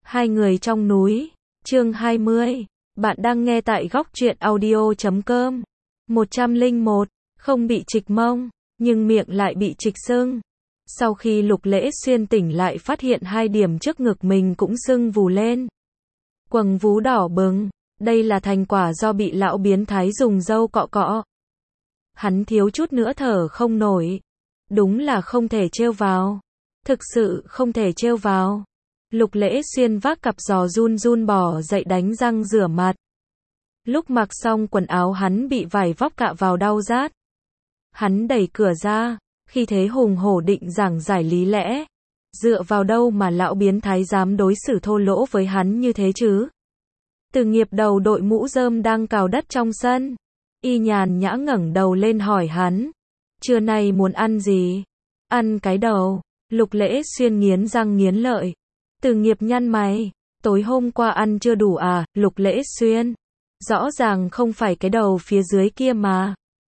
Hai người trong núi, chương 20. Bạn đang nghe tại góc truyện audio.com. 101. Không bị trịch mông, nhưng miệng lại bị trịch sưng. Sau khi Lục Lễ Xuyên tỉnh lại phát hiện hai điểm trước ngực mình cũng sưng vù lên. Quầng vú đỏ bừng, đây là thành quả do bị lão biến thái dùng dâu cọ cọ. Hắn thiếu chút nữa thở không nổi. Đúng là không thể trêu vào. Thực sự không thể trêu vào. Lục Lễ Xuyên vác cặp giò run run bò dậy đánh răng rửa mặt. Lúc mặc xong quần áo hắn bị vải vóc cạ vào đau rát. Hắn đẩy cửa ra, khi thế hùng hổ định giảng giải lý lẽ. Dựa vào đâu mà lão biến thái dám đối xử thô lỗ với hắn như thế chứ? Từ Nghiệp đầu đội mũ rơm đang cào đất trong sân. Y nhàn nhã ngẩng đầu lên hỏi hắn. Trưa nay muốn ăn gì? Ăn cái đầu. Lục Lễ Xuyên nghiến răng nghiến lợi. Từ Nghiệp nhăn mày. Tối hôm qua ăn chưa đủ à, Lục Lễ Xuyên? Rõ ràng không phải cái đầu phía dưới kia mà.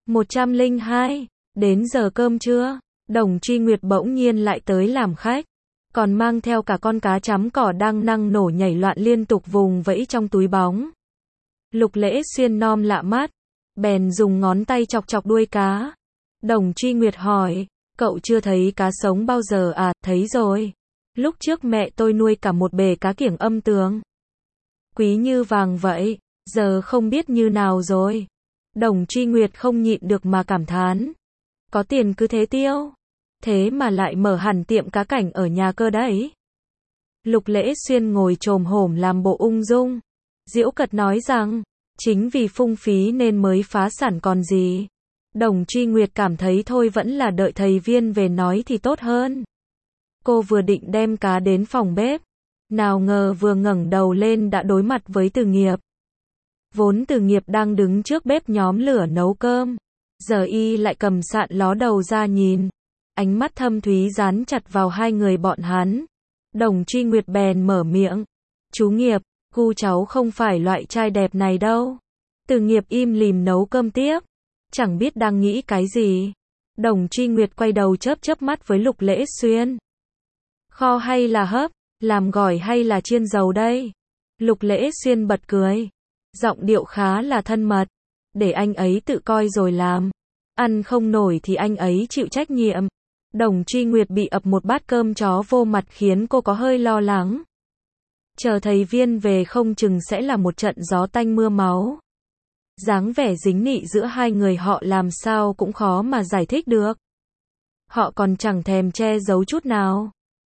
102. Đến giờ cơm trưa, Đồng Truy Nguyệt bỗng nhiên lại tới làm khách. Còn mang theo cả con cá chấm cỏ đang năng nổ nhảy loạn liên tục vùng vẫy trong túi bóng. Lục Lễ Xuyên nom lạ mắt. Bèn dùng ngón tay chọc chọc đuôi cá. Đồng Truy Nguyệt hỏi, cậu chưa thấy cá sống bao giờ à? Thấy rồi. Lúc trước mẹ tôi nuôi cả một bể cá kiểng âm tường. Quý như vàng vậy, giờ không biết như nào rồi. Đồng Truy Nguyệt không nhịn được mà cảm thán. Có tiền cứ thế tiêu. Thế mà lại mở hẳn tiệm cá cảnh ở nhà cơ đấy. Lục Lễ Xuyên ngồi chồm hổm làm bộ ung dung. Giễu cợt nói rằng, chính vì phung phí nên mới phá sản còn gì. Đồng Truy Nguyệt cảm thấy thôi vẫn là đợi thầy Viên về nói thì tốt hơn. Cô vừa định đem cá đến phòng bếp. Nào ngờ vừa ngẩng đầu lên đã đối mặt với Từ Nghiệp. Vốn Từ Nghiệp đang đứng trước bếp nhóm lửa nấu cơm. Giờ y lại cầm sạn ló đầu ra nhìn. Ánh mắt thâm thúy dán chặt vào hai người bọn hắn. Đồng Truy Nguyệt bèn mở miệng. Chú Nghiệp, gu cháu không phải loại trai đẹp này đâu. Từ Nghiệp im lìm nấu cơm tiếp. Chẳng biết đang nghĩ cái gì. Đồng Truy Nguyệt quay đầu chớp chớp mắt với Lục Lễ Xuyên. Kho hay là hấp, làm gỏi hay là chiên dầu đây? Lục Lễ Xuyên bật cười. Giọng điệu khá là thân mật. Để anh ấy tự coi rồi làm. Ăn không nổi thì anh ấy chịu trách nhiệm. Đồng Truy Nguyệt bị ập một bát cơm chó vô mặt khiến cô có hơi lo lắng. Chờ thầy Viên về không chừng sẽ là một trận gió tanh mưa máu. Dáng vẻ dính nị giữa hai người họ làm sao cũng khó mà giải thích được. Họ còn chẳng thèm che giấu chút nào.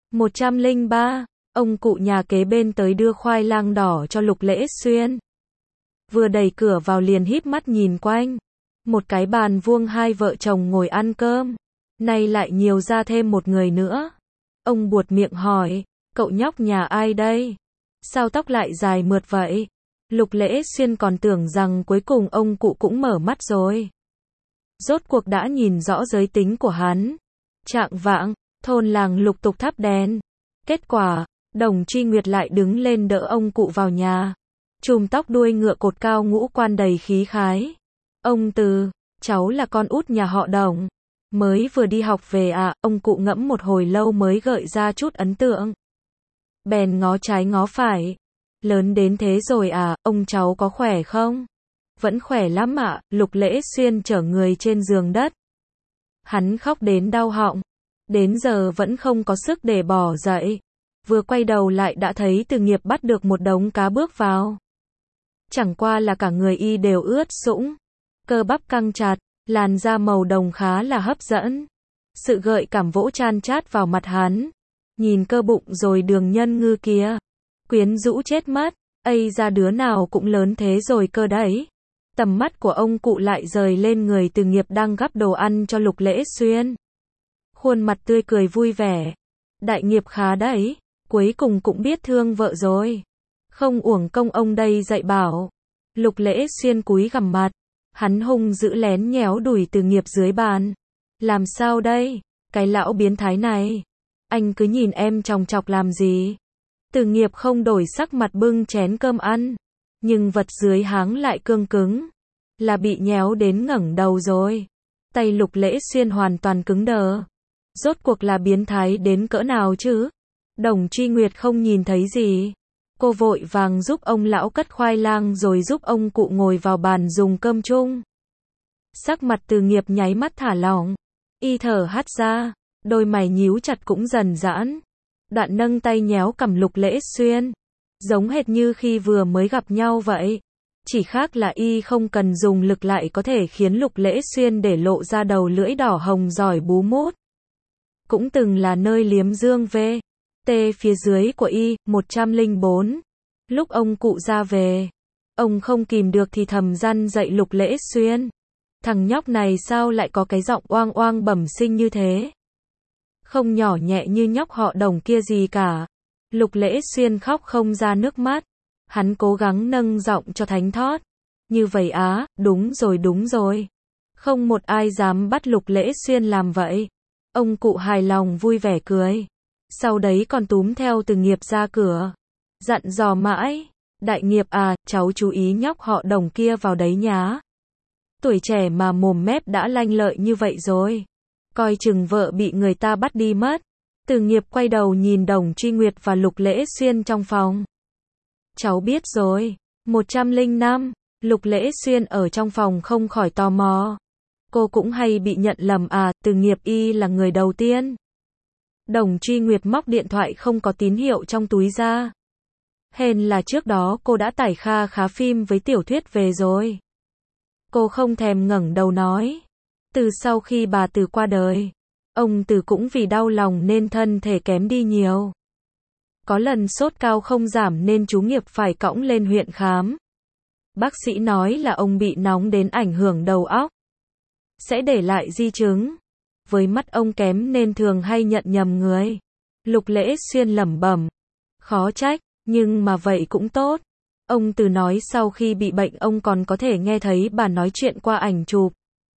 103. Ông cụ nhà kế bên tới đưa khoai lang đỏ cho Lục Lễ Xuyên. Vừa đẩy cửa vào liền híp mắt nhìn quanh. Một cái bàn vuông hai vợ chồng ngồi ăn cơm. Nay lại nhiều ra thêm một người nữa. Ông buột miệng hỏi, cậu nhóc nhà ai đây? Sao tóc lại dài mượt vậy? Lục Lễ Xuyên còn tưởng rằng cuối cùng ông cụ cũng mở mắt rồi. Rốt cuộc đã nhìn rõ giới tính của hắn. Chạng vạng, thôn làng lục tục thắp đèn. Kết quả, Đồng Truy Nguyệt lại đứng lên đỡ ông cụ vào nhà. Chùm tóc đuôi ngựa cột cao ngũ quan đầy khí khái. Ông Từ, cháu là con út nhà họ Đồng. Mới vừa đi học về à? Ông cụ ngẫm một hồi lâu mới gợi ra chút ấn tượng. Bèn ngó trái ngó phải. Lớn đến thế rồi à, ông cháu có khỏe không? Vẫn khỏe lắm ạ. Lục Lễ Xuyên chở người trên giường đất. Hắn khóc đến đau họng. Đến giờ vẫn không có sức để bỏ dậy. Vừa quay đầu lại đã thấy Từ Nghiệp bắt được một đống cá bước vào. Chẳng qua là cả người y đều ướt sũng. Cơ bắp căng chặt, làn da màu đồng khá là hấp dẫn. Sự gợi cảm vỗ chan chát vào mặt hắn. Nhìn cơ bụng rồi đường nhân ngư kia. Quyến rũ chết mất. Ây ra đứa nào cũng lớn thế rồi cơ đấy. Tầm mắt của ông cụ lại rời lên người Từ Nghiệp đang gắp đồ ăn cho Lục Lễ Xuyên. Khuôn mặt tươi cười vui vẻ. Đại nghiệp khá đấy. Cuối cùng cũng biết thương vợ rồi. Không uổng công ông đây dạy bảo. Lục Lễ Xuyên cúi gằm mặt. Hắn hung dữ lén nhéo đùi Từ Nghiệp dưới bàn. Làm sao đây? Cái lão biến thái này. Anh cứ nhìn em chòng chọc làm gì? Từ Nghiệp không đổi sắc mặt bưng chén cơm ăn. Nhưng vật dưới háng lại cương cứng. Là bị nhéo đến ngẩng đầu rồi. Tay Lục Lễ Xuyên hoàn toàn cứng đờ. Rốt cuộc là biến thái đến cỡ nào chứ? Đồng Truy Nguyệt không nhìn thấy gì. Cô vội vàng giúp ông lão cất khoai lang rồi giúp ông cụ ngồi vào bàn dùng cơm chung. Sắc mặt Từ Nghiệp nháy mắt thả lỏng. Y thở hắt ra, đôi mày nhíu chặt cũng dần giãn. Đoạn nâng tay nhéo cằm Lục Lễ Xuyên. Giống hệt như khi vừa mới gặp nhau vậy. Chỉ khác là y không cần dùng lực lại có thể khiến Lục Lễ Xuyên để lộ ra đầu lưỡi đỏ hồng giỏi bú mút. Cũng từng là nơi liếm dương v.t phía dưới của y, 104. Lúc ông cụ ra về, ông không kìm được thì thầm răn dạy Lục Lễ Xuyên. Thằng nhóc này sao lại có cái giọng oang oang bẩm sinh như thế? Không nhỏ nhẹ như nhóc họ Đồng kia gì cả. Lục Lễ Xuyên khóc không ra nước mắt. Hắn cố gắng nâng giọng cho thánh thót. Như vậy á, đúng rồi. Không một ai dám bắt Lục Lễ Xuyên làm vậy. Ông cụ hài lòng vui vẻ cười. Sau đấy còn túm theo Từ Nghiệp ra cửa. Dặn dò mãi. Đại Nghiệp à, cháu chú ý nhóc họ Đồng kia vào đấy nhá. Tuổi trẻ mà mồm mép đã lanh lợi như vậy rồi. Coi chừng vợ bị người ta bắt đi mất. Từ Nghiệp quay đầu nhìn Đồng Truy Nguyệt và Lục Lễ Xuyên trong phòng. Cháu biết rồi. 105. Lục Lễ Xuyên ở trong phòng không khỏi tò mò. Cô cũng hay bị nhận lầm à, Từ Nghiệp y là người đầu tiên. Đồng Truy Nguyệt móc điện thoại không có tín hiệu trong túi ra. Hèn là trước đó cô đã tải kha khá phim với tiểu thuyết về rồi. Cô không thèm ngẩng đầu nói. Từ sau khi bà Từ qua đời, ông Từ cũng vì đau lòng nên thân thể kém đi nhiều. Có lần sốt cao không giảm nên chú Nghiệp phải cõng lên huyện khám. Bác sĩ nói là ông bị nóng đến ảnh hưởng đầu óc. Sẽ để lại di chứng. Với mắt ông kém nên thường hay nhận nhầm người. Lục Lễ Xuyên lẩm bẩm. Khó trách, nhưng mà vậy cũng tốt. Ông Từ nói sau khi bị bệnh ông còn có thể nghe thấy bà nói chuyện qua ảnh chụp.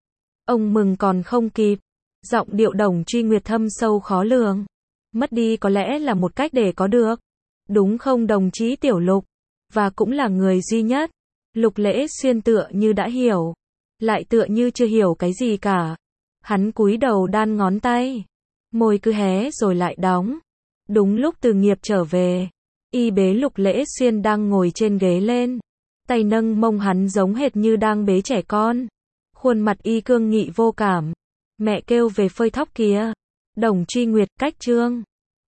Ông mừng còn không kịp. Giọng điệu Đồng Truy Nguyệt thâm sâu khó lường. Mất đi có lẽ là một cách để có được. Đúng không đồng chí Tiểu Lục? Và cũng là người duy nhất. Lục Lễ Xuyên tựa như đã hiểu. Lại tựa như chưa hiểu cái gì cả. Hắn cúi đầu đan ngón tay. Môi cứ hé rồi lại đóng. Đúng lúc Từ Nghiệp trở về. Y bế Lục Lễ Xuyên đang ngồi trên ghế lên. Tay nâng mông hắn giống hệt như đang bế trẻ con. Khuôn mặt y cương nghị vô cảm. Mẹ kêu về phơi thóc kìa. Đồng Truy Nguyệt cách chương.